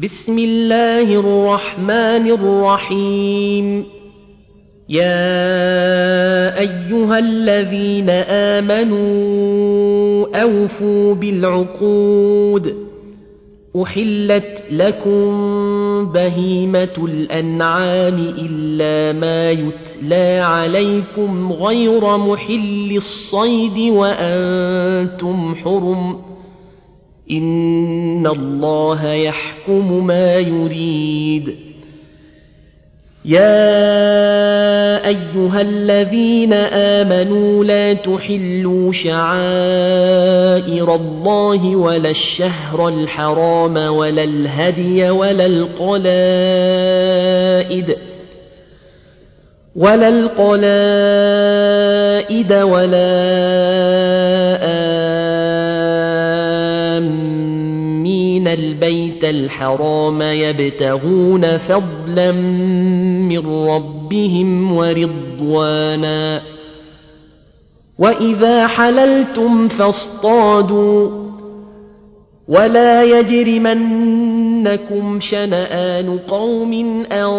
بسم الله الرحمن الرحيم. يا أيها الذين آمنوا أوفوا بالعقود. أحلت لكم بهيمة الأنعام إلا ما يتلى عليكم غير محل الصيد وأنتم حرم، إن الله يحكم ما يريد. يا أيها الذين آمنوا لا تحلوا شعائر الله ولا الشهر الحرام ولا الهدي ولا القلائد ولا آمين البيت الحرام يبتغون فضلا من ربهم ورضوانا. وإذا حللتم فاصطادوا ولا يجرمنكم شنآن قوم أن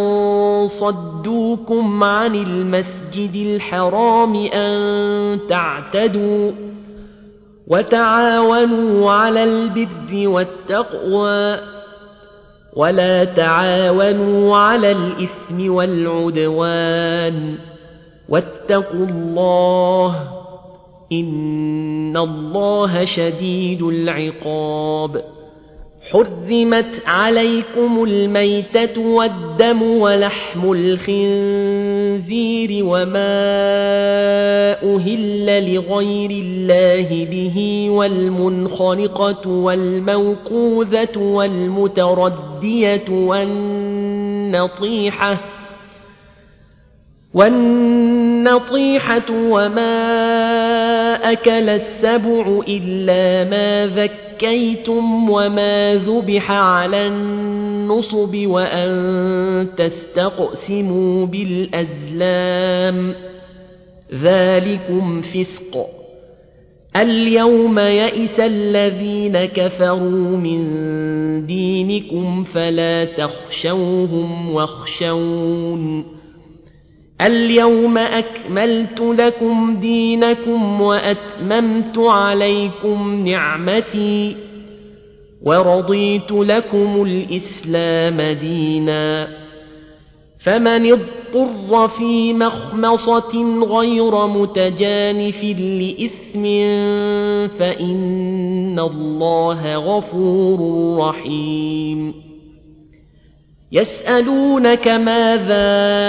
صدوكم عن المسجد الحرام أن تعتدوا، وتعاونوا على البر والتقوى ولا تعاونوا على الإثم والعدوان، واتقوا الله إن الله شديد العقاب. حرمت عليكم الميتة والدم ولحم الخنزير وما أهل لغير الله به والمنخنقة والموقوذة والمتردية والنطيحة وما أكل السبع إلا ما ذكيتم وما ذبح على النصب وأن تستقسموا بالأزلام، ذلكم فسق. اليوم يئس الذين كفروا من دينكم فلا تخشوهم واخشون. اليوم أكملت لكم دينكم وأتممت عليكم نعمتي ورضيت لكم الإسلام دينا. فمن اضطر في مخمصة غير متجانف لإثم فإن الله غفور رحيم. يسألونك ماذا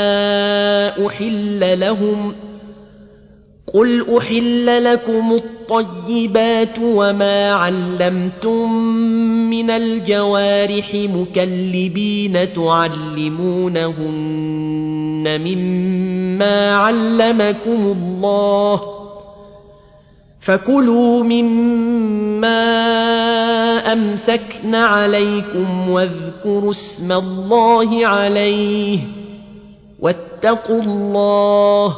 أحل لهم؟ قل أحل لكم الطيبات وما علمتم من الجوارح مكلبين تعلمونهن مما علمكم الله، فكلوا مما أمسكن عليكم واذكروا اسم الله عليه واتقوا الله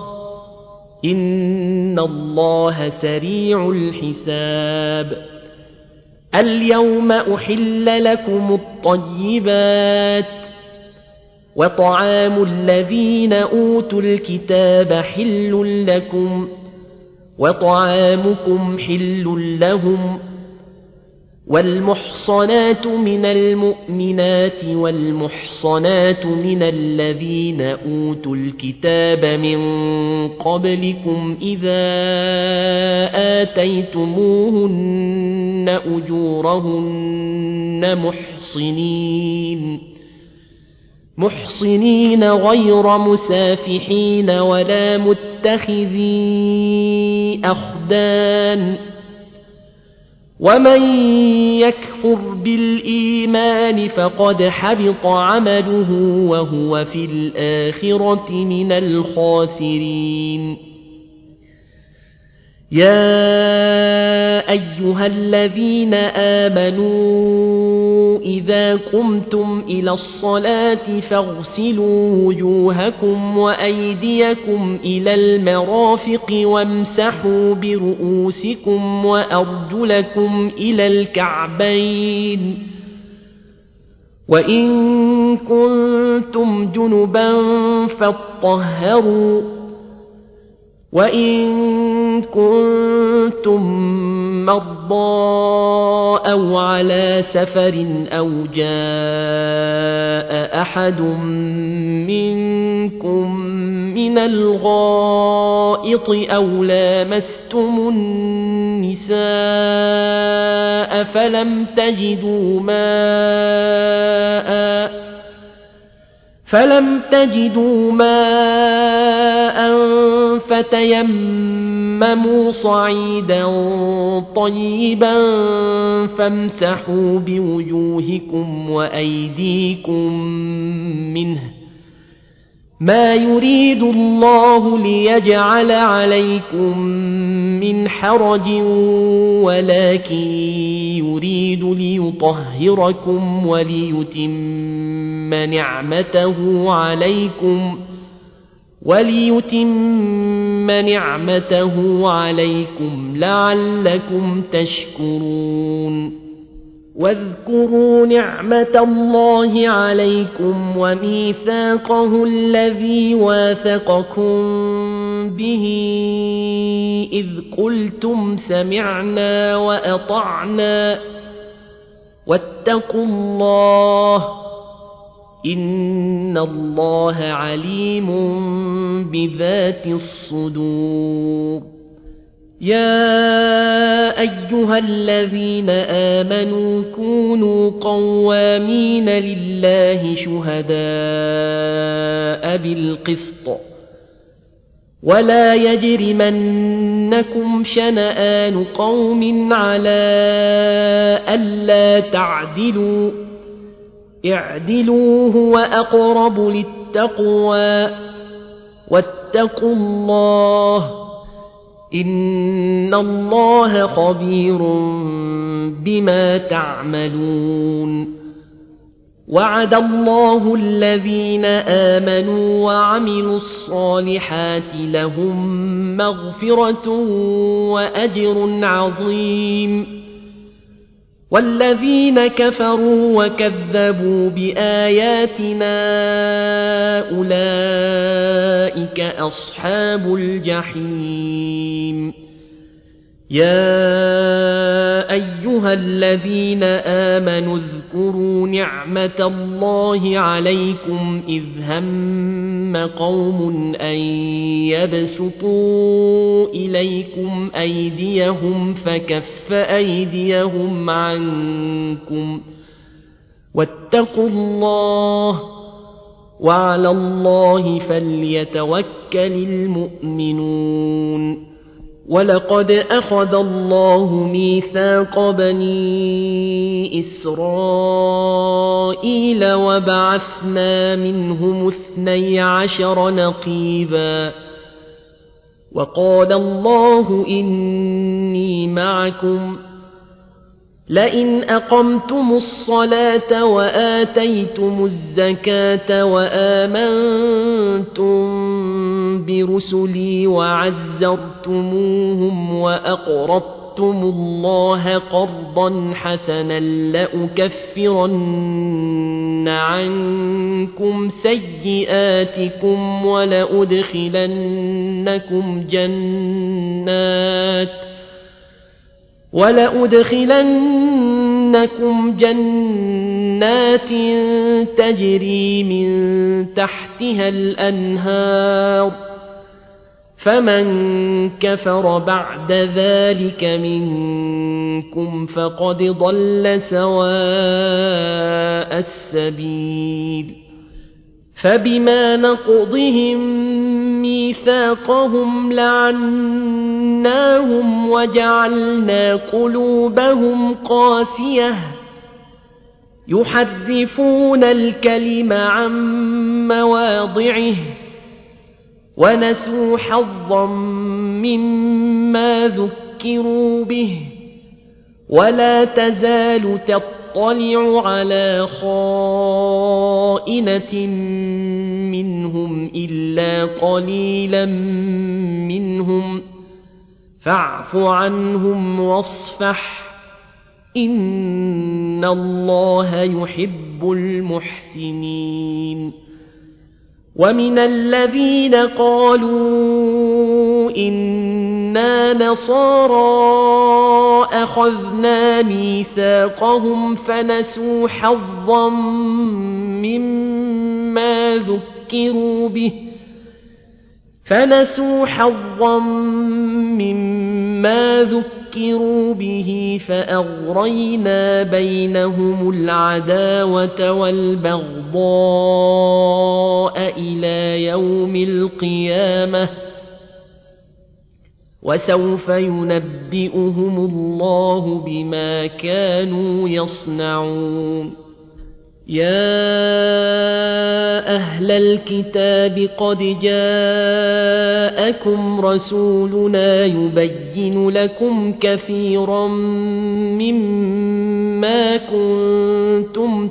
إن الله سريع الحساب. اليوم أحل لكم الطيبات وطعام الذين أوتوا الكتاب حل لكم وطعامكم حل لهم، والمحصنات من المؤمنات والمحصنات من الذين أوتوا الكتاب من قبلكم إذا آتيتموهن أجورهن محصنين غير مسافحين ولا متخذي أخدان. ومن يكفر بالإيمان فقد حبط عمله وهو في الآخرة من الخاسرين. يا أيها الذين آمنوا إذا قمتم إلى الصلاة فاغسلوا وجوهكم وأيديكم إلى المرافق وامسحوا برؤوسكم وأرجلكم إلى الكعبين، وإن كنتم جنبا فاطهروا وإن كنتم مرضى أو على سفر أو جاء أحد منكم من الغائط أو لامستم النساء فلم تجدوا ماء فتيمموا صعيدا طيبا فامسحوا بوجوهكم وأيديكم منه ما يريد الله ليجعل عليكم من حرج ولكن يريد ليطهركم وليتم نعمته عليكم لعلكم تشكرون واذكروا نعمة الله عليكم وميثاقه الذي واثقكم به إذ قلتم سمعنا وأطعنا واتقوا الله إن الله عليم بذات الصدور يا أيها الذين آمنوا كونوا قوامين لله شهداء بالقسط ولا يجرمنكم شنآن قوم على ألا تعدلوا اعدلوا هو أقرب للتقوى واتقوا الله إن الله خبير بما تعملون وعد الله الذين آمنوا وعملوا الصالحات لهم مغفرة وأجر عظيم والذين كفروا وكذبوا بآياتنا أولئك أصحاب الجحيم يا أيها الذين آمنوا اذكروا نعمة الله عليكم إذ هم قوم أن يبسطوا إليكم أيديهم فكف أيديهم عنكم واتقوا الله وعلى الله فليتوكل المؤمنون ولقد أخذ الله ميثاق بني إسرائيل وبعثنا منهم 12 نقيبا وقال الله إني معكم لئن أقمتم الصلاة وآتيتم الزكاة وآمنتم برسلي وعزرتموهم وأقرضتم الله قرضا حسنا لأكفرن عنكم سيئاتكم ولأدخلنكم جنات تجري من تحتها الأنهار فمن كفر بعد ذلك منكم فقد ضل سواء السبيل فبما نقضهم ميثاقهم لعناهم وجعلنا قلوبهم قاسية يحرفون الكلم عن مواضعه ونسوا حظا مما ذكروا به ولا تزال تطلع على خائنة منهم إلا قليلا منهم فاعف عنهم واصفح إن الله يحب يحب المحسنين ومن الذين قالوا إنا نصارى أخذنا ميثاقهم فنسوا حظا مما ذكروا به فأغرينا بينهم العداوة والبغضاء إلى يوم القيامة وسوف ينبئهم الله بما كانوا يصنعون يا أهل الكتاب قد جاءكم رسولنا يبين لكم كثيرا مما كنتم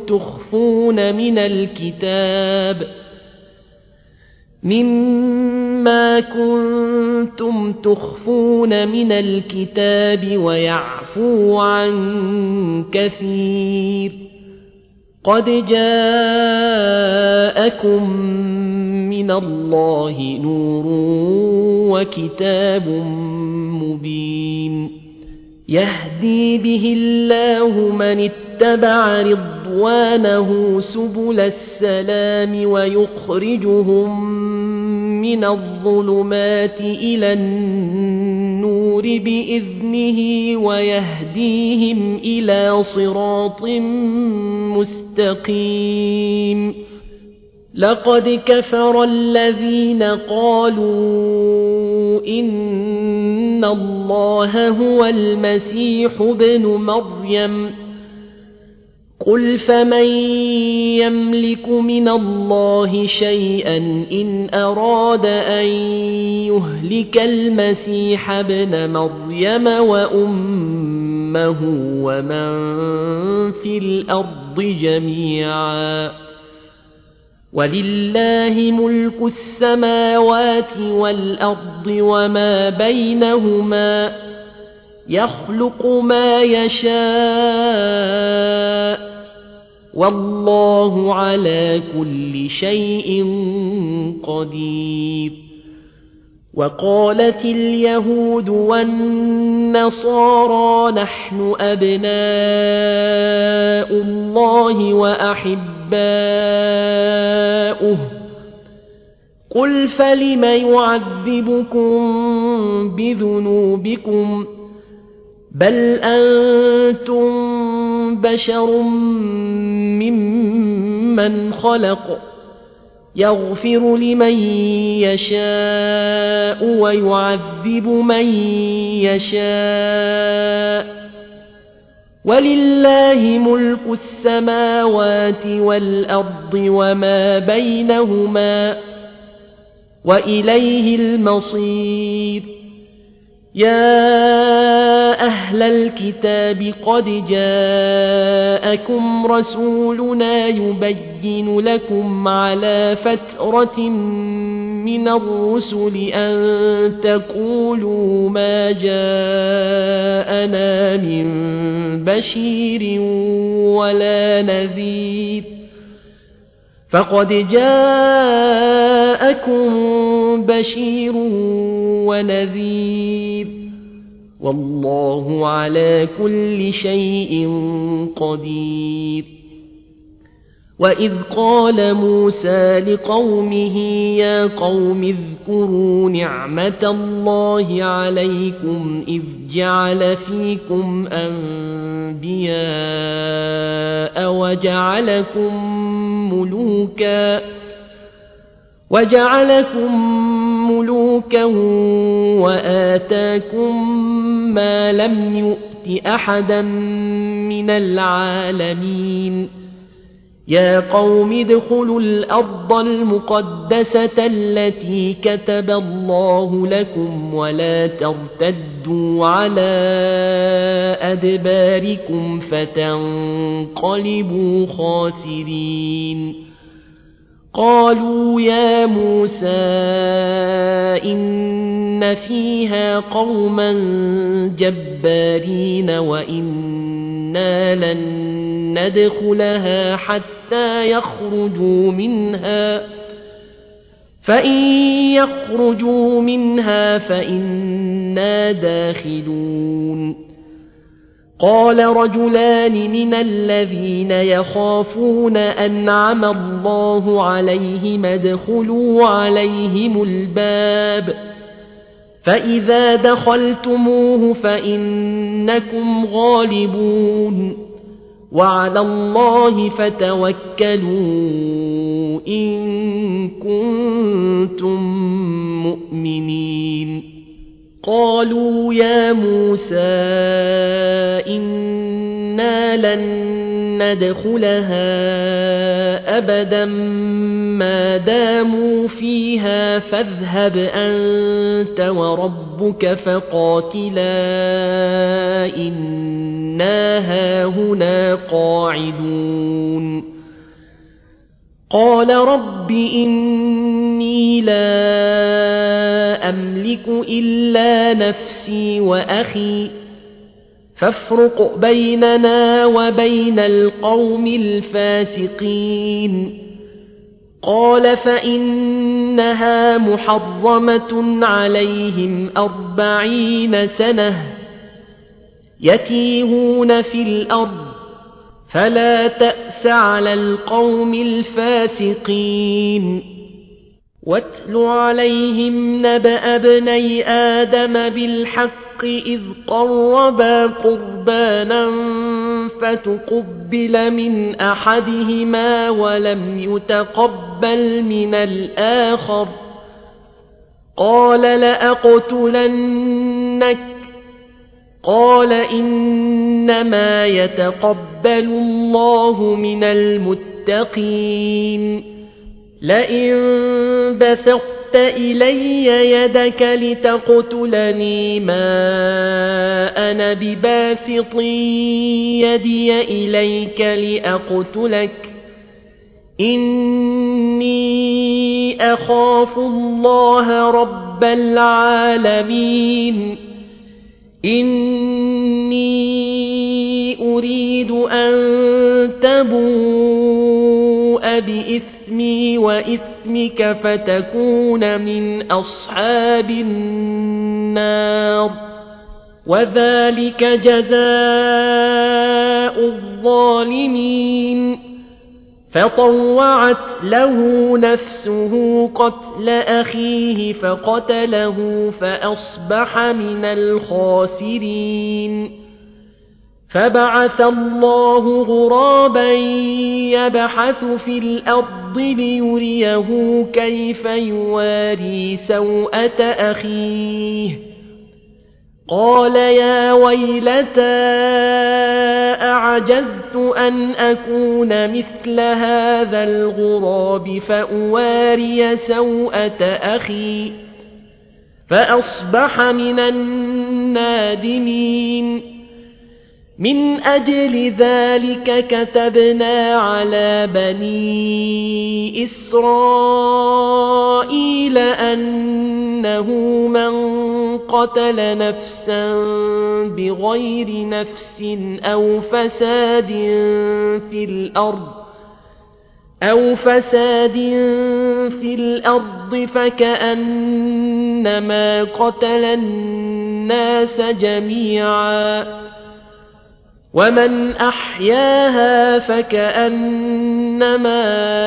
تخفون من الكتاب ويعفو عن كثير قد جاءكم من الله نور وكتاب مبين يهدي به الله من اتبع رضوانه سبل السلام ويخرجهم من الظلمات إلى النور بإذنه ويهديهم إلى صراط مستقيم لقد كفر الذين قالوا إن الله هو المسيح ابن مريم قل فمن يملك من الله شيئا إن أراد أن يهلك المسيح ابن مريم وأمه ومن في الأرض جميعا ولله ملك السماوات والأرض وما بينهما يخلق ما يشاء والله على كل شيء قدير وقالت اليهود والنصارى نحن أبناء الله وأحباؤه قل فلم يعذبكم بذنوبكم بل أنتم بشر ممن خلق يغفر لمن يشاء ويعذب من يشاء ولله ملك السماوات والأرض وما بينهما وإليه المصير يا أهل الكتاب قد جاءكم رسولنا يبين لكم على فترة من الرسل أن تقولوا ما جاءنا من بشير ولا نذير فقد جاءكم بشير ونذير والله على كل شيء قدير وإذ قال موسى لقومه يا قوم اذكروا نعمة الله عليكم إذ جعل فيكم أنبياء وجعلكم ملوكا وآتاكم ما لم يؤت أحدا من العالمين يا قوم ادخلوا الأرض المقدسة التي كتب الله لكم ولا ترتدوا على أدباركم فتنقلبوا خاسرين قالوا يا موسى إن فيها قوما جبارين وإنا لن ندخلها حتى حتى يخرجوا منها فإن يخرجوا منها فإنا داخلون قال رجلان من الذين يخافون أنعم الله عليهم ادخلوا عليهم الباب فإذا دخلتموه فإنكم غالبون وعلى الله فتوكلوا إن كنتم مؤمنين قالوا يا موسى إنا لن ندخلها أبدا ما داموا فيها فاذهب أنت وربك فقاتلا إنا هاهنا قاعدون قال رب إني لا أملك إلا نفسي وأخي فافرق بيننا وبين القوم الفاسقين قال فإنها محرمة عليهم 40 سنة يتيهون في الأرض فلا تأس على القوم الفاسقين واتل عليهم نبأ ابني آدم بالحق إذ قربا قربانا فتقبل من أحدهما ولم يتقبل من الآخر قال لأقتلنك قال إنما يتقبل الله من المتقين لئن بسطت إلي يدك لتقتلني ما أنا بباسط يدي إليك لأقتلك إني أخاف الله رب العالمين إني أريد أن تبوء بإثمي وإثمك فتكون من أصحاب النار وذلك جزاء الظالمين فطوعت له نفسه قتل أخيه فقتله فأصبح من الخاسرين فبعث الله غرابا يبحث في الأرض ليريه كيف يواري سوءة أخيه قال يا ويلتى أعجزت أن أكون مثل هذا الغراب فأواري سوءة أخي فأصبح من النادمين من أجل ذلك كتبنا على بني إسرائيل أنه من قتل نفسا بغير نفس أو فساد في الأرض فكأنما قتل الناس جميعا ومن أحياها فكأنما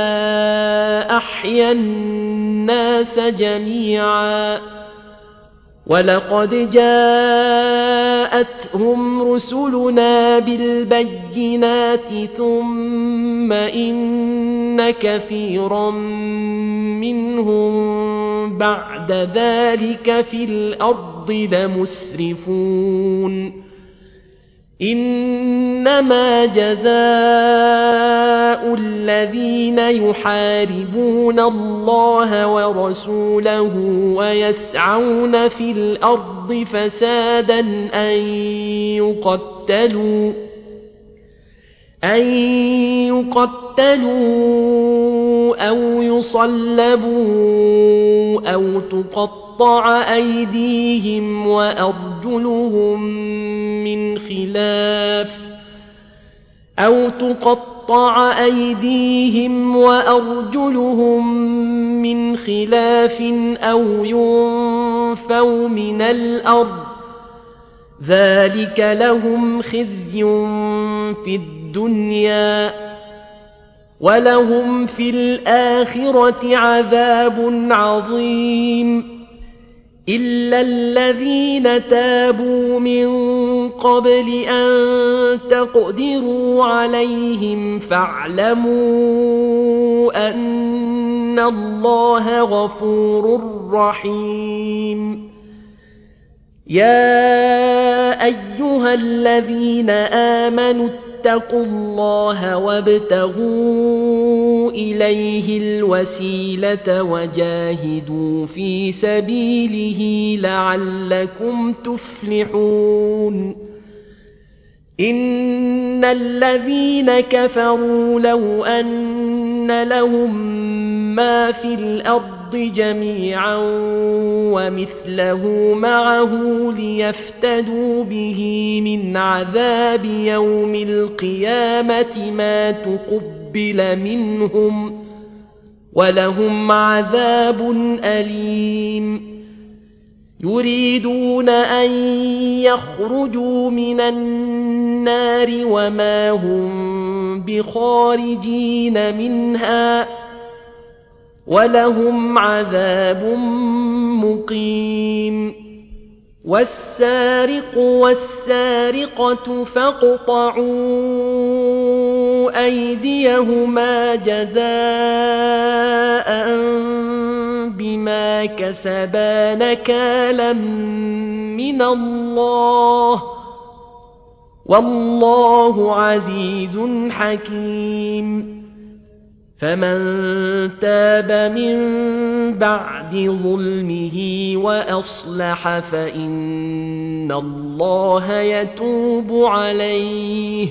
أحيا الناس جميعا ولقد جاءتهم رسلنا بالبينات ثم إن كثيرا منهم بعد ذلك في الأرض لمسرفون إنما جزاء الذين يحاربون الله ورسوله ويسعون في الأرض فسادا أن يقتلوا أو يصلبوا أو تقطع أيديهم وأرجلهم من خلاف أو تقطع أيديهم وأرجلهم من خلاف أو ينفوا من الأرض ذلك لهم خزي في الدنيا ولهم في الآخرة عذاب عظيم إلا الذين تابوا من قبل أن تقدروا عليهم فاعلموا أن الله غفور رحيم يا أيها الذين آمنوا اتقوا الله وابتغوا إليه الوسيلة وجاهدوا في سبيله لعلكم تفلحون إن الذين كفروا لو أن لهم ما في الأرض جميعا ومثله معه ليفتدوا به من عذاب يوم القيامة ما تقبل منهم ولهم عذاب أليم يريدون أن يخرجوا من النار وما هم بخارجين منها ولهم عذاب مقيم والسارق والسارقة فاقطعوا أيديهما جزاء بما كسبا نكالا من الله والله عزيز حكيم فمن تاب من بعد ظلمه وأصلح فإن الله يتوب عليه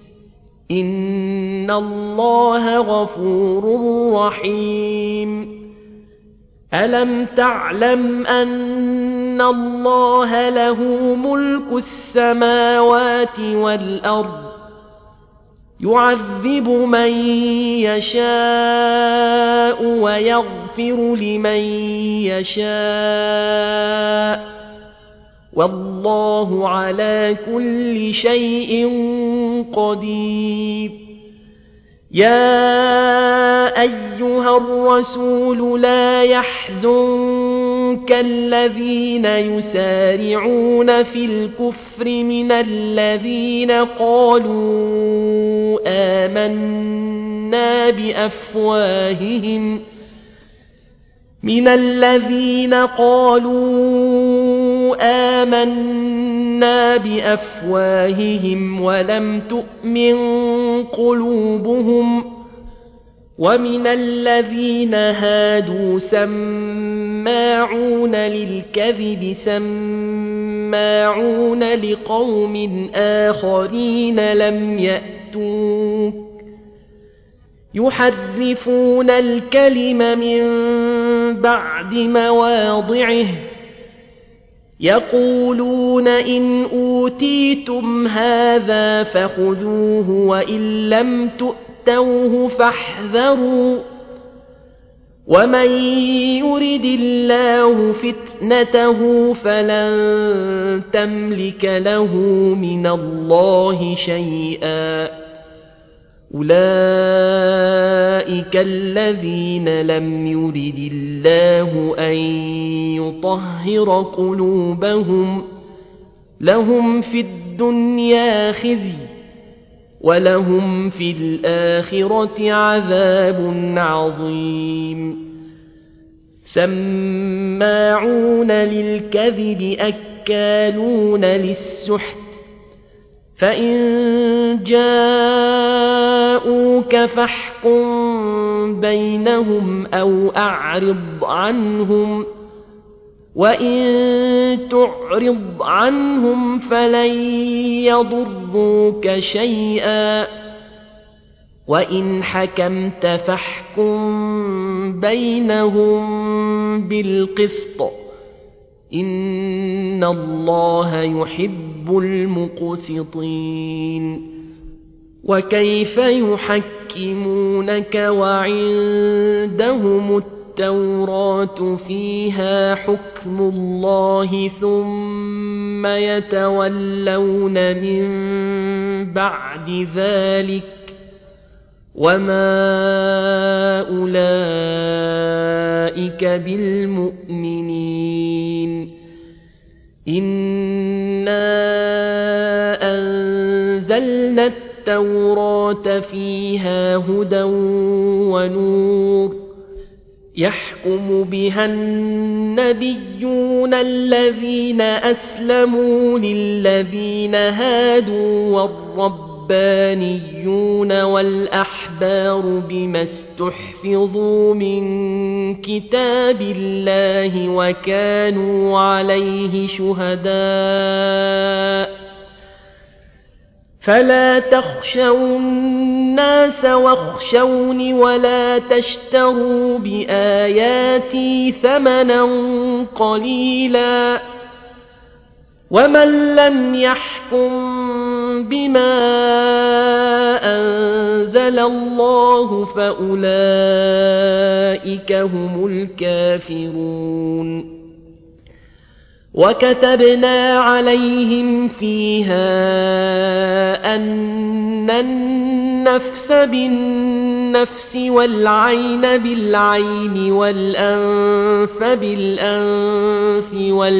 إن الله غفور رحيم ألم تعلم أن الله له ملك السماوات والأرض يعذب من يشاء ويغفر لمن يشاء والله على كل شيء قدير يا أيها الرسول لا يحزنك الذين يسارعون في الكفر من الذين قالوا آمنا بأفواههم ولم تؤمن قلوبهم ومن الذين هادوا سماعون للكذب سماعون لقوم آخرين لم يأتوك يحرفون الكلم من بعد مواضعه يقولون إن أوتيتم هذا فخذوه وإن لم تؤتوه فاحذروا ومن يرد الله فتنته فلن تملك له من الله شيئا أولئك الذين لم يرد الله أن يطهر قلوبهم لهم في الدنيا خزي ولهم في الآخرة عذاب عظيم سماعون للكذب أكالون للسحت فإن جاءوك فاحكم بينهم أو أعرض عنهم وإن تعرض عنهم فلن يضروك شيئا وإن حكمت فاحكم بينهم بالقسط إن الله يحب المقسطين وكيف يحكمونك وعندهم التوراة فيها حكم الله ثم يتولون من بعد ذلك وما أولئك بالمؤمنين إنا أنزلنا التوراة فيها هدى ونور يحكم بها النبيون الذين أسلموا للذين هادوا والربانيون والأحبار بما استحفظوا من كتاب الله وكانوا عليه شهداء فلا تخشوا الناس واخشوني ولا تشتروا بآياتي ثمنا قليلا ومن لم يحكم بما أنزل الله فأولئك هم الكافرون وكتبنا عليهم فيها أن النفس بالنفس والعين بالعين والأنف بالأنف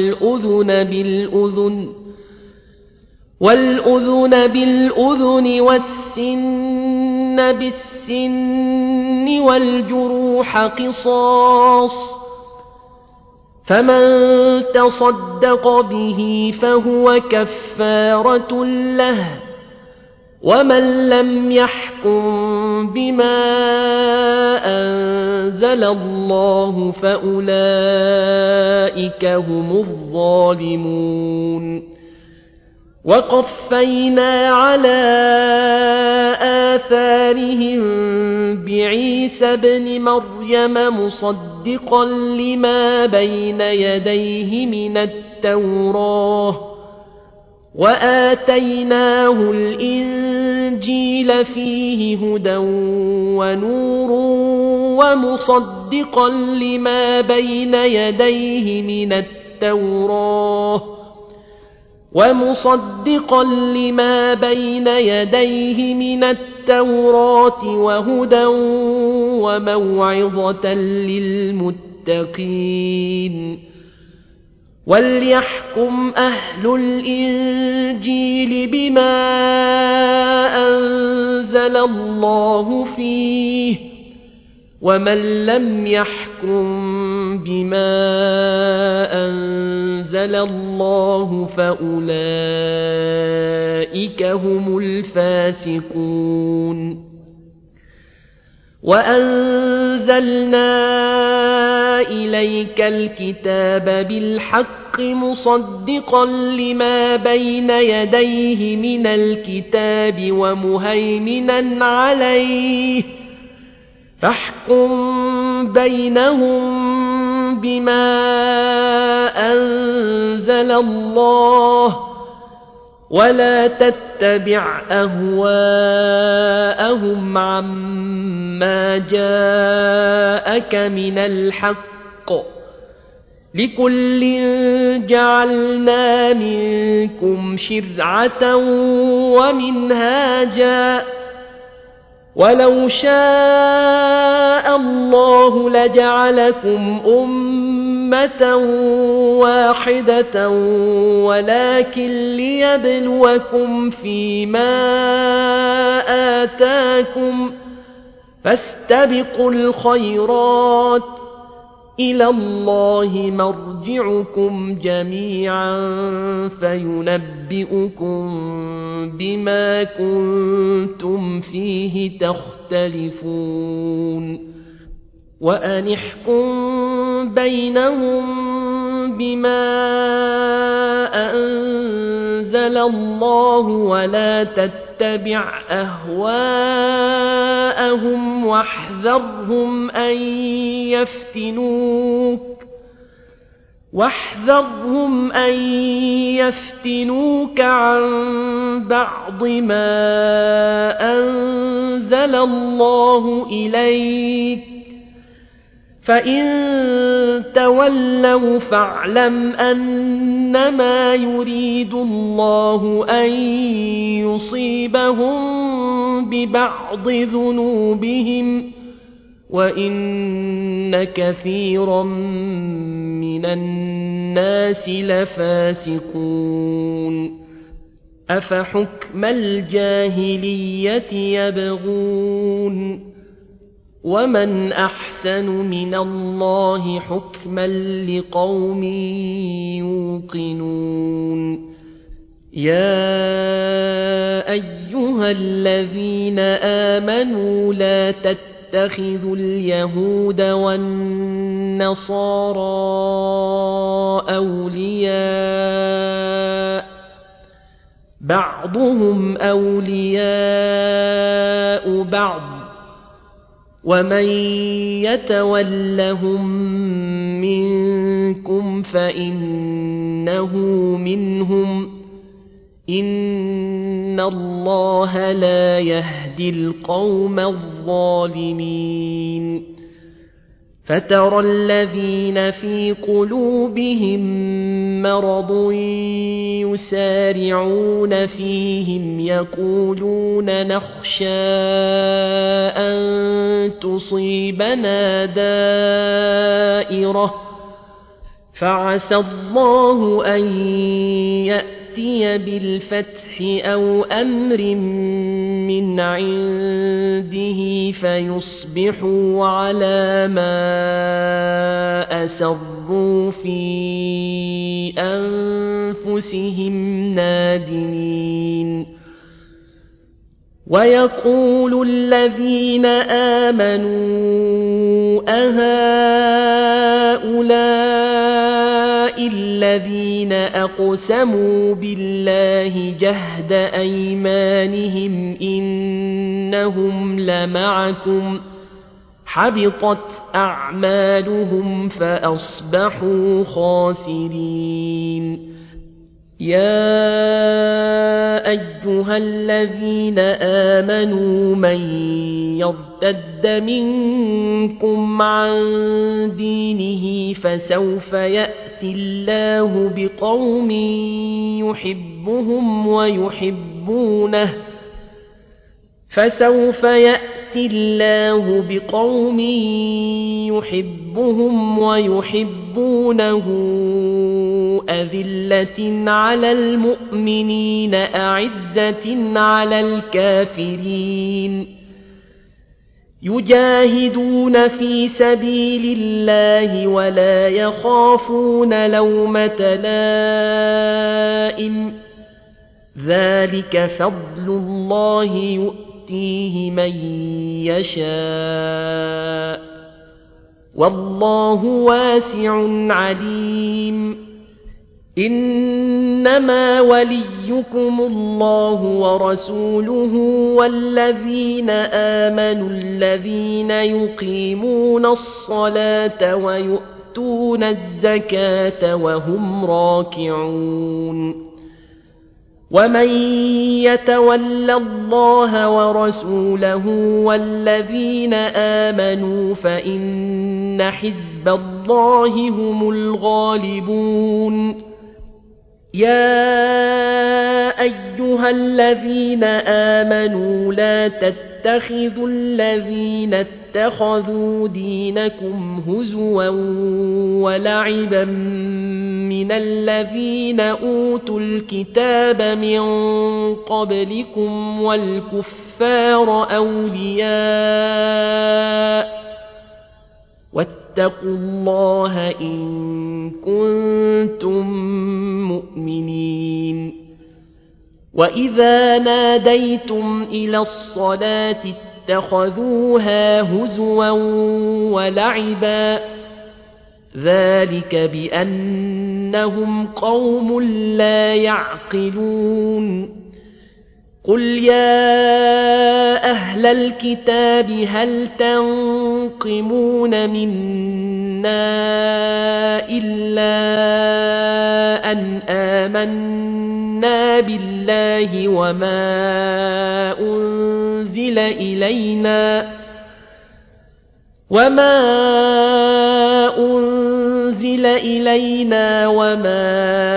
والأذن بالأذن والسن بالسن والجروح قصاص فمن تصدق به فهو كفارة له ومن لم يحكم بما أنزل الله فأولئك هم الظالمون وقفينا على آثارهم بعيسى ابن مريم مصدقا لما بين يديه من التوراة وآتيناه الإنجيل فيه هدى ونور ومصدقا لما بين يديه من التوراة وهدى وموعظة للمتقين وليحكم أهل الإنجيل بما أنزل الله فيه ومن لم يحكم بما أنزل الله فأولئك هم الفاسقون وأنزلنا إليك الكتاب بالحق مصدقا لما بين يديه من الكتاب ومهيمنا عليه فاحكم بينهم بما أنزل الله ولا تتبع أهواءهم عما جاءك من الحق لكل جعلنا منكم شرعة ومنهاجا ولو شاء الله لجعلكم أمة واحدة ولكن ليبلوكم فيما آتاكم فاستبقوا الخيرات إلى الله مرجعكم جميعا فينبئكم بما كنتم فيه تختلفون وأن احكم بينهم بما أنزل الله ولا تتبع أهواءهم واحذرهم أن يفتنوك واحذرهم أن يفتنوك عن بعض ما أنزل الله إليك فإن تولوا فاعلم أنما يريد الله أن يصيبهم ببعض ذنوبهم وإن كثيرا من الناس لفاسقون أفحكم الجاهلية يبغون ومن أحسن من الله حكما لقوم يوقنون يا أيها الذين آمنوا لا تتخذوا اليهود والنصارى أولياء بعضهم أولياء بعض ومن يتولهم منكم فإنه منهم إن الله لا يهدي القوم الظالمين فترى الذين في قلوبهم مرض يسارعون فيهم يقولون نخشى أن تصيبنا دائرة فعسى الله أن يأتي بالفتح أو أمر من عنده فيصبحوا على ما أسروا في أنفسهم نادمين ويقول الذين آمنوا أهؤلاء الذين أقسموا بالله جهد أيمانهم إنهم لمعكم حبطت أعمالهم فأصبحوا خاسرين يا أيها الذين آمنوا من يرتد منكم عن دينه فسوف يأتي الله بقوم يحبهم ويحبونه أذلة على المؤمنين أعزة على الكافرين يجاهدون في سبيل الله ولا يخافون لومة لائم ذلك فضل الله يؤتيه من يشاء والله واسع عليم إنما وليكم الله ورسوله والذين آمنوا الذين يقيمون الصلاة ويؤتون الزكاة وهم راكعون ومن يتول الله ورسوله والذين آمنوا فإن حزب الله هم الغالبون يا أيها الذين آمنوا لا تتخذوا الذين اتخذوا دينكم هزوا ولعبا من الذين أوتوا الكتاب من قبلكم والكفار أولياء واتقوا الله إن كنتم مؤمنين وإذا ناديتم إلى الصلاة اتخذوها هزوا ولعبا ذلك بأنهم قوم لا يعقلون قل يا أهل الكتاب هل تنقمون منا إلا أن آمنا بالله وما أنزل إلينا وما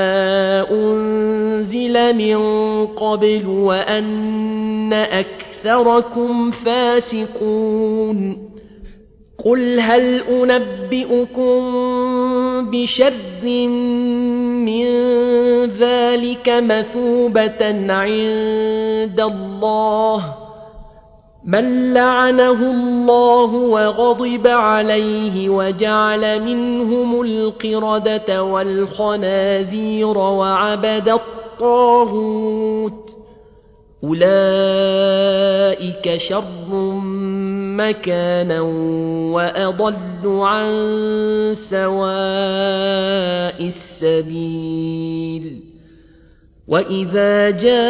أنزل من قبل وأن أكثركم فاسقون قل هل أنبئكم بشر من ذلك مثوبة عند الله من لعنه الله وغضب عليه وجعل منهم القردة والخنازير وعبد الطاغوت أولئك شر مكانا وأضل عن سواء السبيل وإذا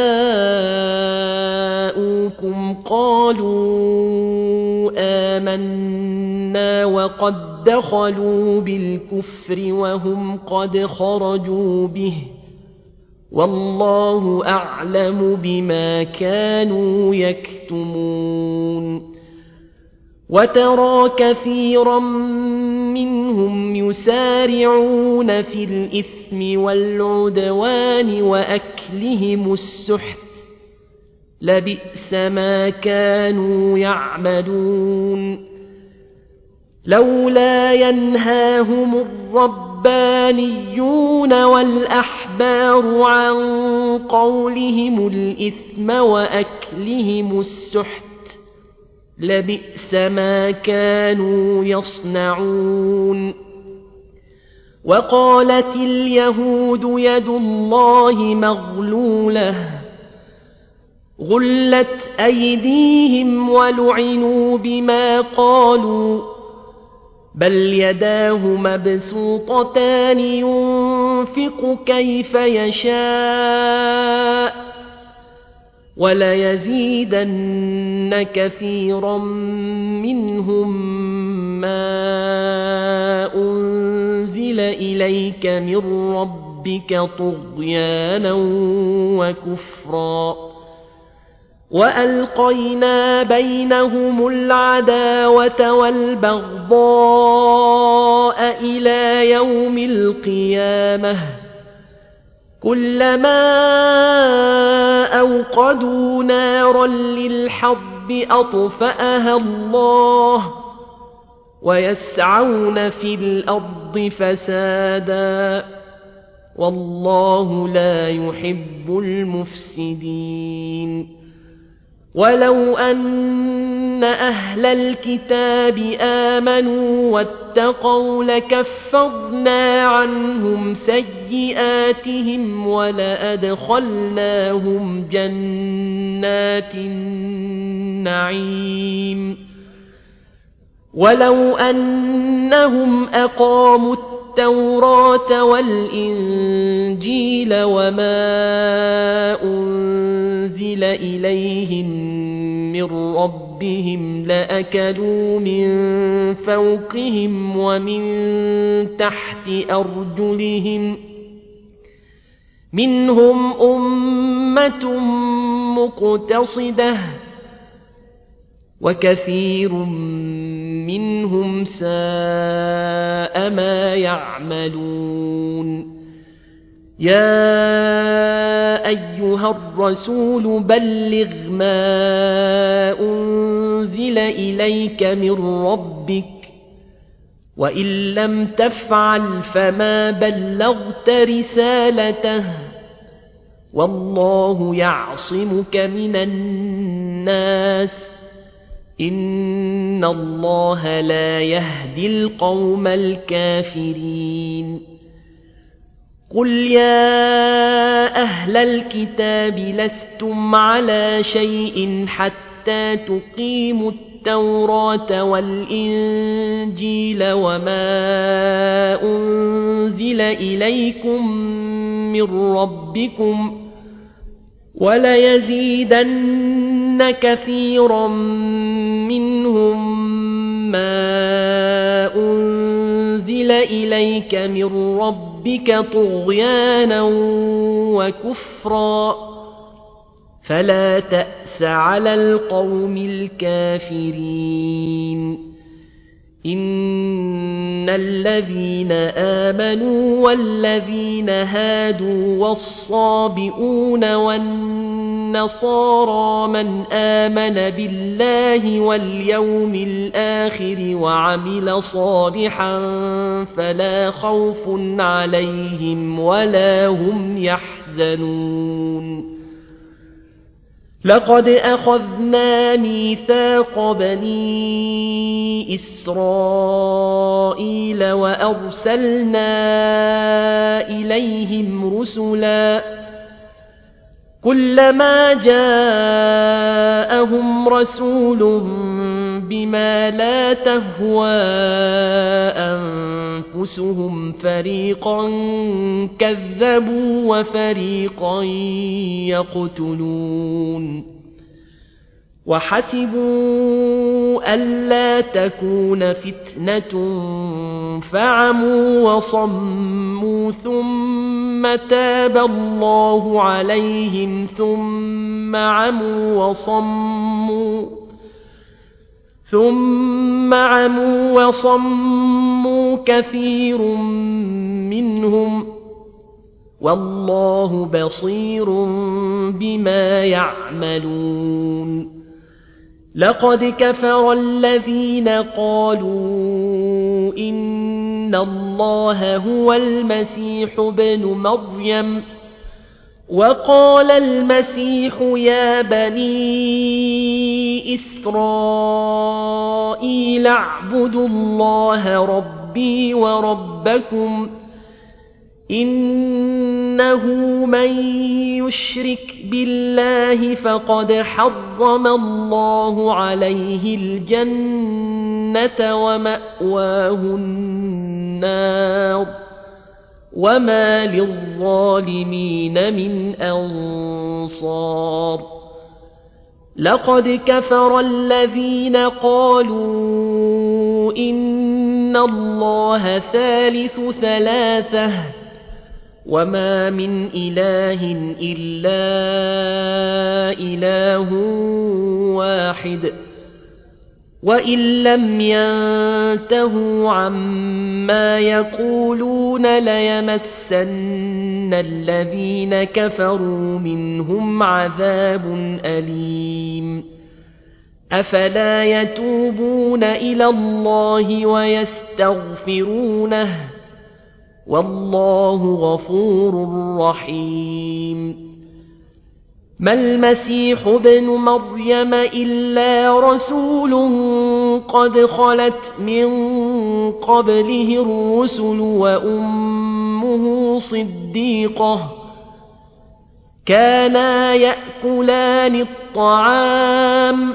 جاءوكم قالوا آمنا وقد دخلوا بالكفر وهم قد خرجوا به والله أعلم بما كانوا يكتمون وترى كثيرا منهم يسارعون في الإثم والعدوان وأكلهم السحت لبئس ما كانوا يعملون لولا ينهاهم الربانيون والأحبار عن قولهم الإثم وأكلهم السحت لبئس ما كانوا يصنعون وقالت اليهود يد الله مغلولة غلت أيديهم ولعنوا بما قالوا بل يداه مبسوطتان ينفق كيف يشاء وليزيدن كثيرا منهم ما أنزل إليك من ربك طغيانا وكفرا وألقينا بينهم العداوة والبغضاء إلى يوم القيامة كلما أوقدوا نارا للحرب أطفأها الله ويسعون في الأرض فسادا والله لا يحب المفسدين ولو أن أهل الكتاب آمنوا واتقوا لكفرنا عنهم سيئاتهم ولأدخلناهم جنات النعيم ولو أنهم أقاموا التوراة والإنجيل وما أنزل إليهم من ربهم لأكلوا من فوقهم ومن تحت أرجلهم منهم أمة مقتصدة وكثير منهم ساء ما يعملون يا أيها الرسول بلغ ما أنزل إليك من ربك وإن لم تفعل فما بلغت رسالته والله يعصمك من الناس إن الله لا يهدي القوم الكافرين قل يا أهل الكتاب لستم على شيء حتى تقيموا التوراة والإنجيل وما أنزل إليكم من ربكم وليزيدن كثيرا منهم ما أنزل إليك من ربك طغيانا وكفرا فلا تأس على القوم الكافرين إن الذين آمنوا والذين هادوا والصابئون والنصارى من آمن بالله واليوم الآخر وعمل صالحا فلا خوف عليهم ولا هم يحزنون لقد أخذنا ميثاق بني إسرائيل وأرسلنا إليهم رسلا كلما جاءهم رسول بما لا تهوى أنفسهم فريقا كذبوا وفريقا يقتلون وحسبوا ألا تكون فتنة فعموا وصموا ثم تاب الله عليهم ثم عموا وصموا كثير منهم والله بصير بما يعملون لقد كفر الذين قالوا إن الله هو المسيح ابن مريم وقال المسيح يا بني إسرائيل اعبدوا الله ربي وربكم إنه من يشرك بالله فقد حرم الله عليه الجنة ومأواه النار وما للظالمين من أنصار لقد كفر الذين قالوا إن الله ثالث ثلاثة وما من إله إلا إله واحد وإن لم ينتهوا عما يقولون ليمسن الذين كفروا منهم عذاب أليم أفلا يتوبون إلى الله ويستغفرونه والله غفور رحيم ما المسيح ابن مريم إلا رسول قد خلت من قبله الرسل وأمه صديقة كانا يأكلان الطعام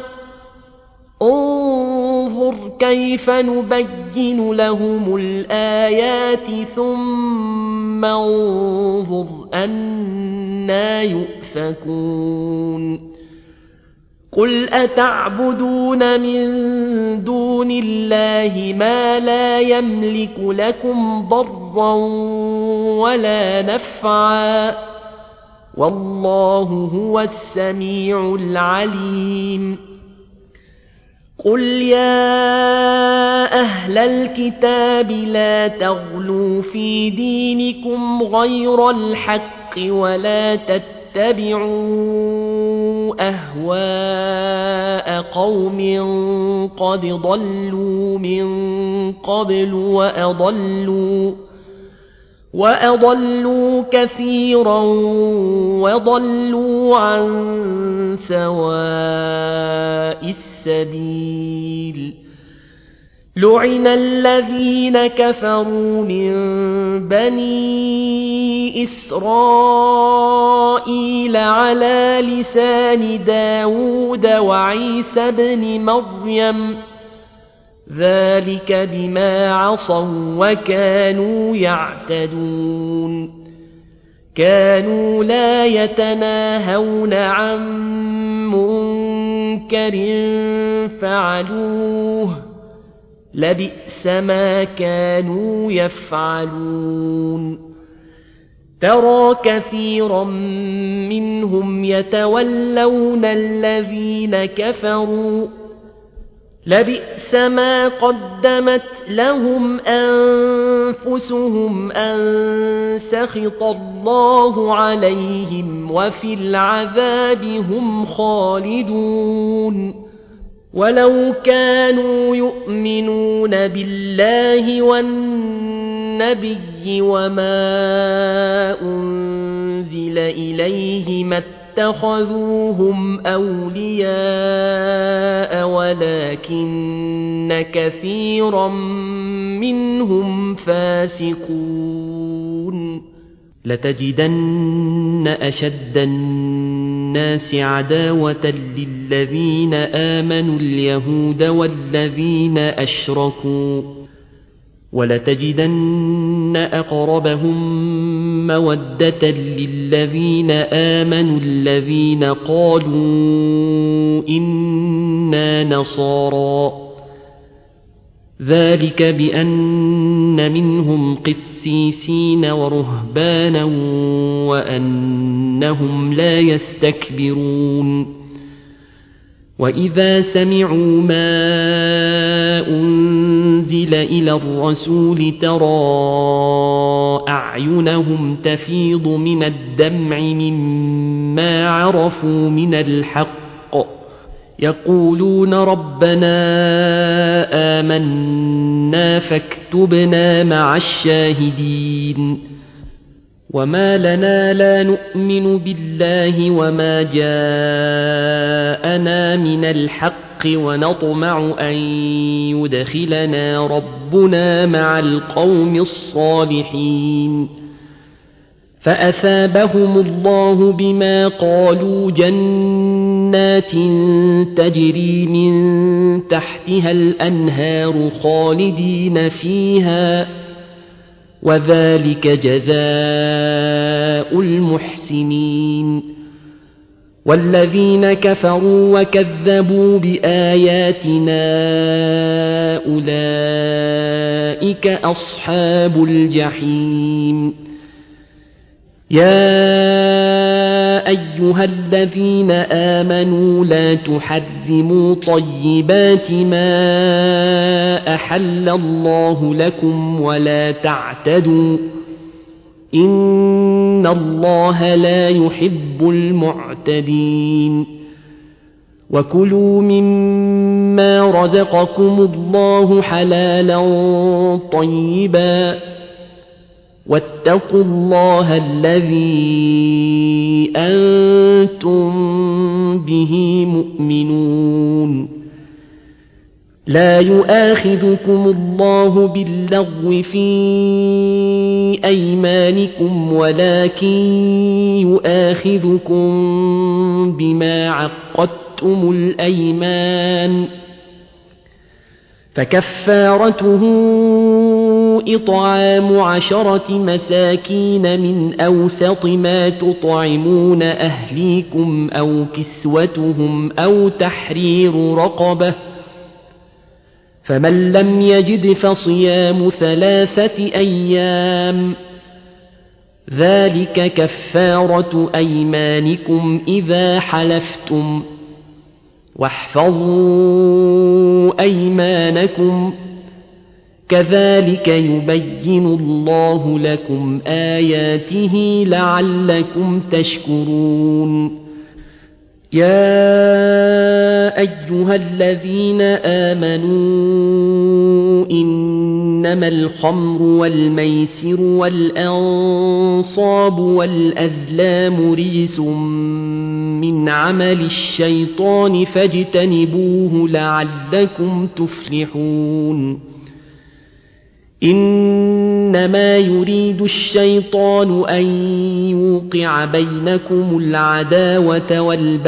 انظر كيف نبين لهم الآيات ثم انظر أنى يؤفكون قل أتعبدون من دون الله ما لا يملك لكم ضرا ولا نفعا والله هو السميع العليم قل يا أهل الكتاب لا تغلوا في دينكم غير الحق ولا تتبعوا أهواء قوم قد ضلوا من قبل وأضلوا كثيرا وضلوا عن سواء السبيل لعن الذين كفروا من بني إسرائيل على لسان داود وعيسى بن مريم ذلك بما عصوا وكانوا يعتدون كانوا لا يتناهون عن منكر فعلوه لبئس ما كانوا يفعلون ترى كثيرا منهم يتولون الذين كفروا لبئس ما قدمت لهم أنفسهم أن سخط الله عليهم وفي العذاب هم خالدون ولو كانوا يؤمنون بالله والنبي وما أنزل إليه ما اتخذوهم أولياء ولكن كثيرا منهم فاسقون لتجدن أشد الناس عداوة للذين آمنوا اليهود والذين أشركوا ولتجدن أقربهم مودة للذين آمنوا الذين قالوا إنا نصارى ذلك بأن منهم قسيسين ورهبانا وأنهم لا يستكبرون وإذا سمعوا ما أنزل إلى الرسول ترى أعينهم تفيض من الدمع مما عرفوا من الحق يقولون ربنا آمنا فاكتبنا مع الشاهدين وما لنا لا نؤمن بالله وما جاءنا من الحق ونطمع أن يدخلنا ربنا مع القوم الصالحين فأثابهم الله بما قالوا جنات تجري من تحتها الأنهار خالدين فيها وذلك جزاء المحسنين والذين كفروا وكذبوا بآياتنا أولئك أصحاب الجحيم يا أيها الذين آمنوا لا تحرموا طيبات ما أحل الله لكم ولا تعتدوا إن الله لا يحب المعتدين وكلوا مما رزقكم الله حلالا طيبا واتقوا الله الذي أنتم به مؤمنون لا يؤاخذكم الله باللغو في أيمانكم ولكن يؤاخذكم بما عقدتم الأيمان فكفارته إطعام 10 مساكين من أوسط ما تطعمون أهليكم أو كسوتهم أو تحرير رقبة فمن لم يجد فصيام 3 أيام ذلك كفارة أيمانكم إذا حلفتم واحفظوا أيمانكم كذلك يبين الله لكم آياته لعلكم تشكرون يا أيها الذين آمنوا إنما الخمر والميسر والأنصاب والأزلام رجس من عمل الشيطان فاجتنبوه لعلكم تفلحون إنما يريد الشيطان أن يوقع بينكم العداوة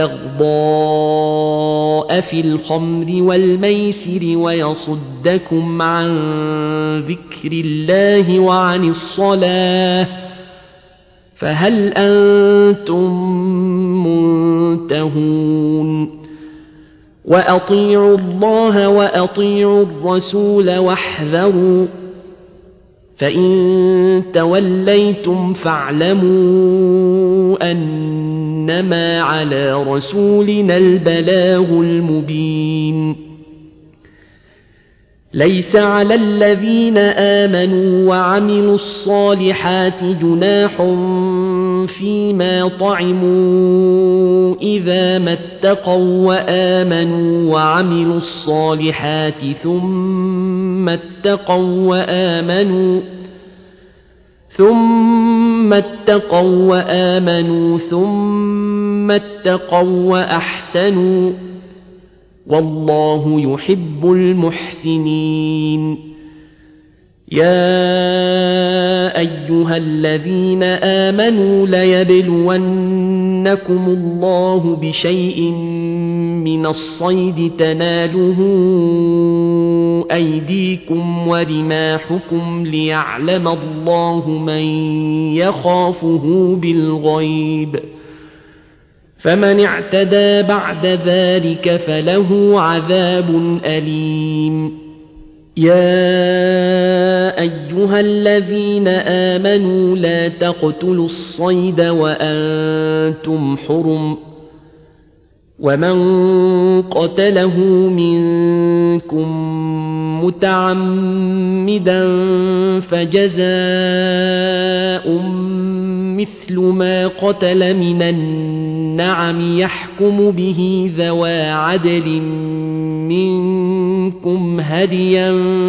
والبغضاء في الخمر والميسر ويصدكم عن ذكر الله وعن الصلاة فهل أنتم منتهون وأطيعوا الله وأطيعوا الرسول واحذروا فإن توليتم فاعلموا أنما على رسولنا البلاغ المبين ليس على الذين آمنوا وعملوا الصالحات جناح فيما طعموا إذا ما اتقوا وآمنوا وعملوا الصالحات ثم اتقوا وأحسنوا والله يحب المحسنين يا أيها الذين آمنوا ليبلونكم الله بشيء من الصيد تناله أيديكم ورماحكم ليعلم الله من يخافه بالغيب فمن اعتدى بعد ذلك فله عذاب أليم يا أيها الذين آمنوا لا تقتلوا الصيد وأنتم حرم ومن قتله منكم متعمدا فجزاء مثل ما قتل من النعم يحكم به ذوى عدل منكم هديا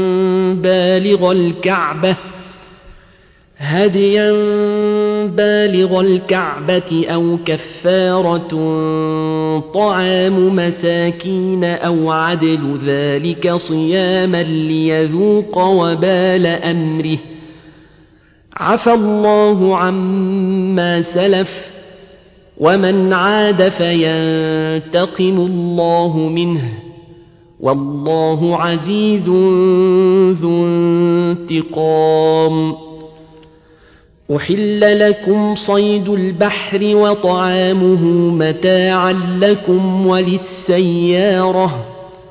بالغ الكعبة أو كفارة طعام مساكين أو عدل ذلك صياما ليذوق وبال أمره عفى الله عما سلف ومن عاد فينتقم الله منه والله عزيز ذو انتقام أحل لكم صيد البحر وطعامه متاعا لكم وللسيارة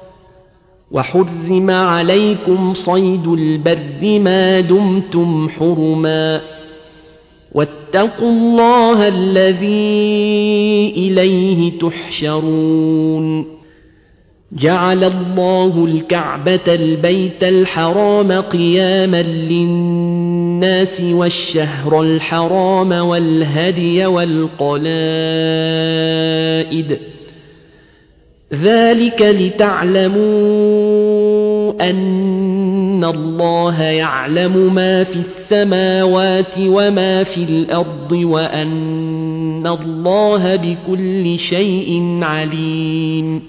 وحرم عليكم صيد البر ما دمتم حرما واتقوا الله الذي إليه تحشرون جعل الله الكعبة البيت الحرام قياما للناس والشهر الحرام والهدي والقلائد ذلك لتعلموا أن الله يعلم ما في السماوات وما في الأرض وأن الله بكل شيء عليم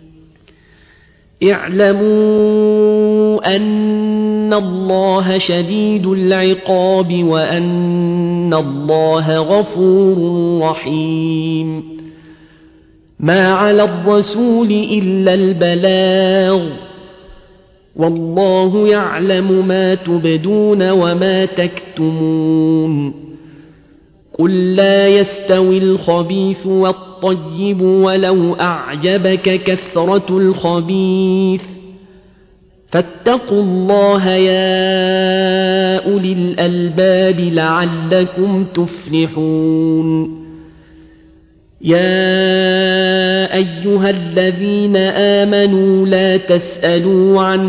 اعلموا أن الله شديد العقاب وأن الله غفور رحيم ما على الرسول إلا البلاغ والله يعلم ما تبدون وما تكتمون قل لا يستوي الخبيث والطيب ولو أعجبك كثرة الخبيث فاتقوا الله يا أولي الألباب لعلكم تفلحون يا أيها الذين آمنوا لا تسألوا عن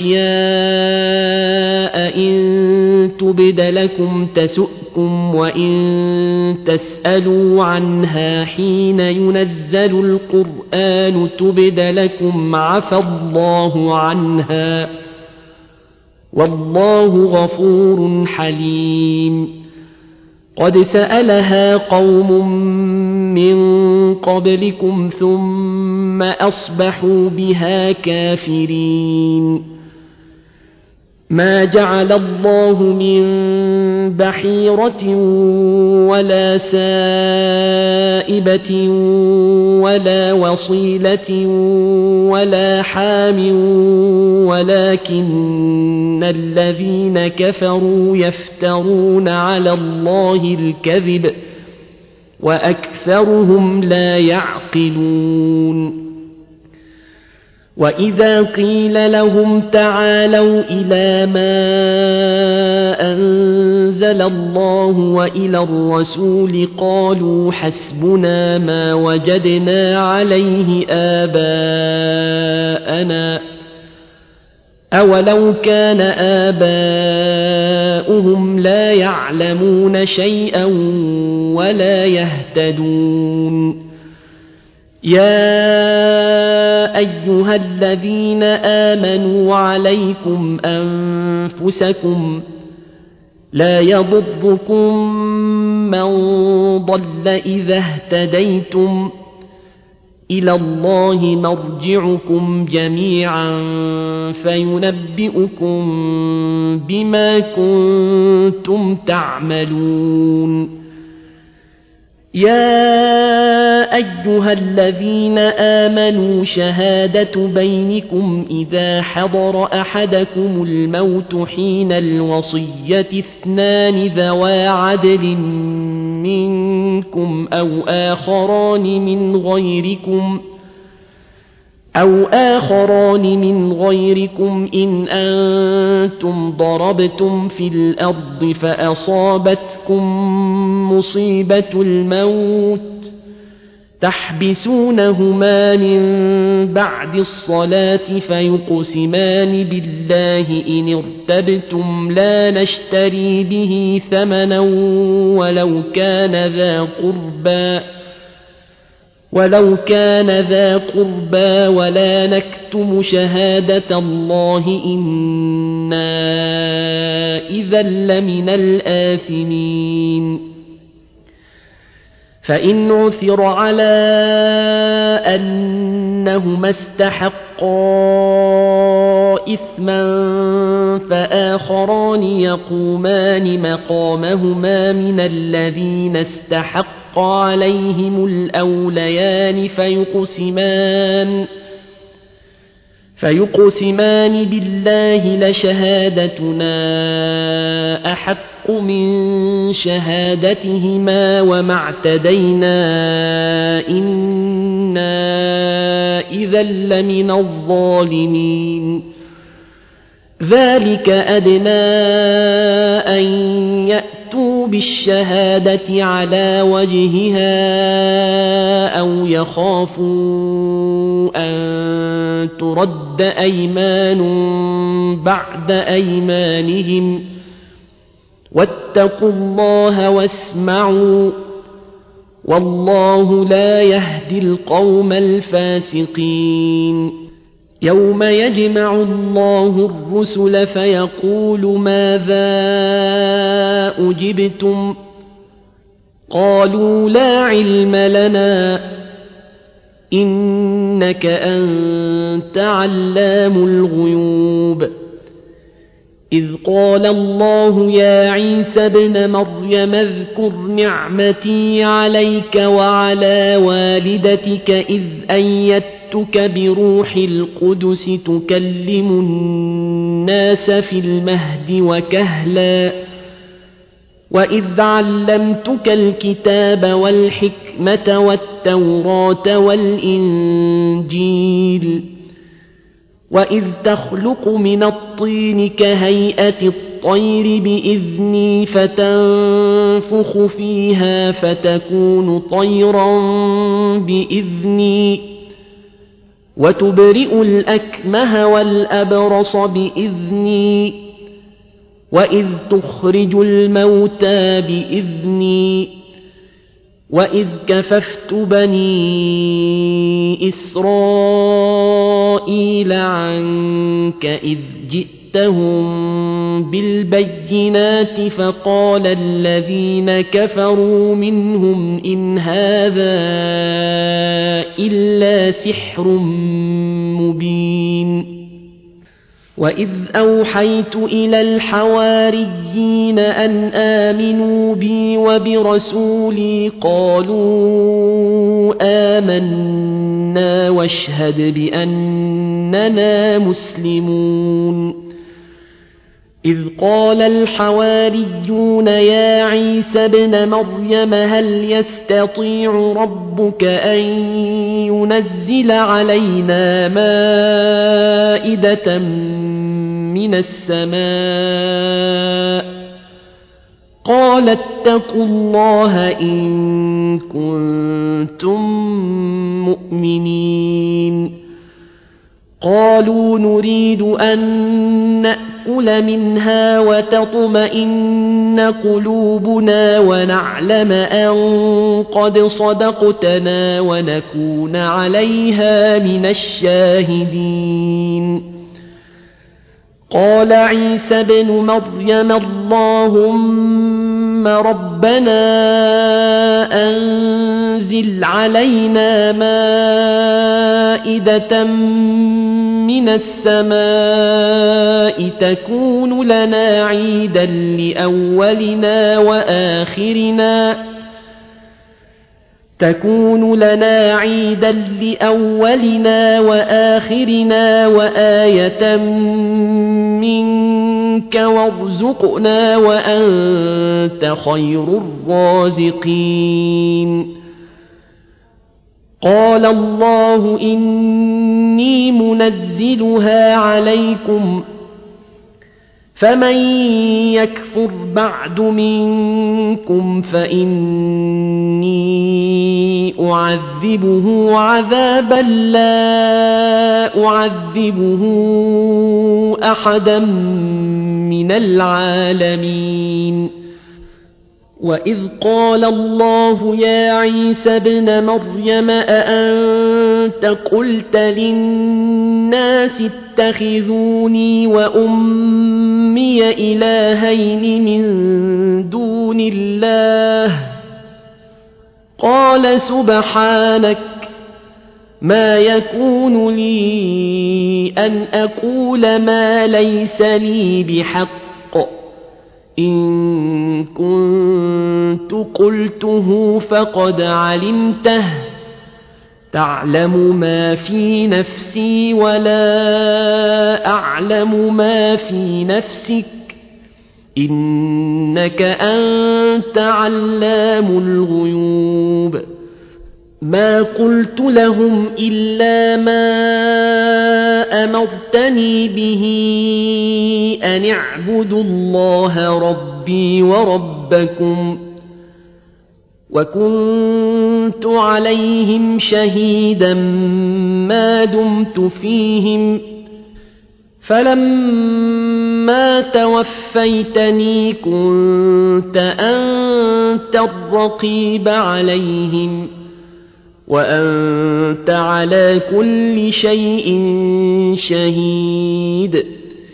أشياء إن تبد لكم تسؤكم وإن تسألوا عنها حين ينزل القرآن تبد لكم عفى الله عنها والله غفور حليم قد سألها قوم من قبلكم ثم أصبحوا بها كافرين ما جعل الله من بحيرة ولا سائبة ولا وصيلة ولا حام ولكن الذين كفروا يفترون على الله الكذب وأكثرهم لا يعقلون وإذا قيل لهم تعالوا إلى ما أنزل الله وإلى الرسول قالوا حسبنا ما وجدنا عليه آباءنا أولو كان آباؤهم لا يعلمون شيئا ولا يهتدون يا أيها الذين آمنوا عليكم أنفسكم لا يضركم من ضل إذا اهتديتم إلى الله مرجعكم جميعا فينبئكم بما كنتم تعملون يا أيها الذين آمنوا شهادة بينكم إذا حضر أحدكم الموت حين الوصية 2 ذوى عدل منكم أو آخران من غيركم إن أنتم ضربتم في الأرض فأصابتكم مصيبة الموت تحبسونهما من بعد الصلاة فيقسمان بالله إن ارتبتم لا نشتري به ثمنا ولو كان ذا قربى ولا نكتم شهادة الله إنا إذا لمن الآثمين فإن عثر على أنهما استحقا إثما فآخران يقومان مقامهما من الذين استحق عليهم الأوليان فيقسمان بالله لشهادتنا أحق من شهادتهما وما اعتدينا إنا إذا لمن الظالمين ذلك أدنى أن يأتوا بالشهادة على وجهها أو يخافوا أن ترد أيمان بعد أيمانهم واتقوا الله واسمعوا والله لا يهدي القوم الفاسقين يوم يجمع الله الرسل فيقول ماذا أجبتم قالوا لا علم لنا إنك أنت علام الغيوب إذ قال الله يا عيسى ابن مريم اذكر نعمتي عليك وعلى والدتك إذ أيدتك بروح القدس تكلم الناس في المهد وكهلا وإذ علمتك الكتاب والحكمة والتوراة والإنجيل وإذ تخلق من الطين كهيئة الطير بإذني فتنفخ فيها فتكون طيرا بإذني وتبرئ الأكمه والأبرص بإذني وإذ تخرج الموتى بإذني وإذ كففت بني إسرائيل عنك إذ جئتهم بالبينات فقال الذين كفروا منهم إن هذا إلا سحر مبين وإذ أوحيت إلى الحواريين أن آمنوا بي وبرسولي قالوا آمنا واشهد بأننا مسلمون إذ قال الحواريون يا عيسى ابن مريم هل يستطيع ربك أن ينزل علينا مائدة من السماء قال اتقوا الله إن كنتم مؤمنين قالوا نريد أن نأكل منها وتطمئن قلوبنا ونعلم أن قد صدقتنا ونكون عليها من الشاهدين قال عيسى ابن مريم اللهم ربنا أنزل علينا مائدة من السماء تكون لنا عيدا لأولنا وآخرنا وآية منك وارزقنا وأنت خير الرازقين قال الله إني منزلها عليكم فمن يكفر بعد منكم فإني أعذبه عذابا لا أعذبه أحدا من العالمين وإذ قال الله يا عيسى ابن مريم أأنت قلت للناس اتخذوني وأمي إلهين من دون الله قال سبحانك ما يكون لي أن أقول ما ليس لي بحق إن كنت قلته فقد علمته تعلم ما في نفسي ولا أعلم ما في نفسك إنك أنت علام الغيوب ما قلت لهم إلا ما أمرتني به أن اعبدوا الله ربي وربكم وكنت عليهم شهيدا ما دمت فيهم فلما توفيتني كنت أنت الرقيب عليهم وأنت على كل شيء شهيد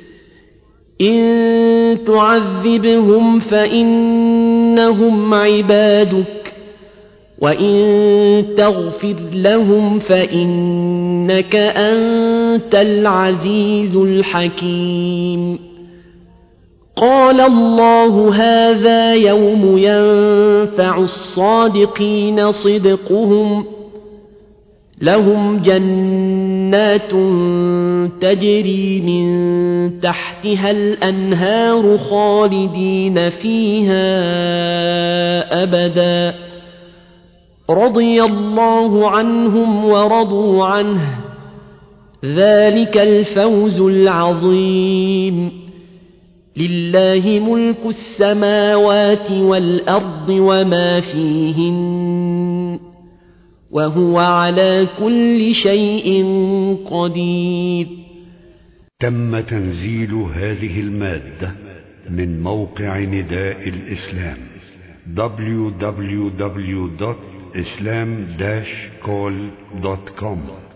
إن تعذبهم فإنهم عبادك وإن تغفر لهم فإنك أنت العزيز الحكيم قال الله هذا يوم ينفع الصادقين صدقهم لهم جنات تجري من تحتها الأنهار خالدين فيها أبدا رضي الله عنهم ورضوا عنه ذلك الفوز العظيم لله ملك السماوات والأرض وما فيهن وهو على كل شيء قدير. تم تنزيل هذه المادة من موقع نداء الإسلام www.islam-call.com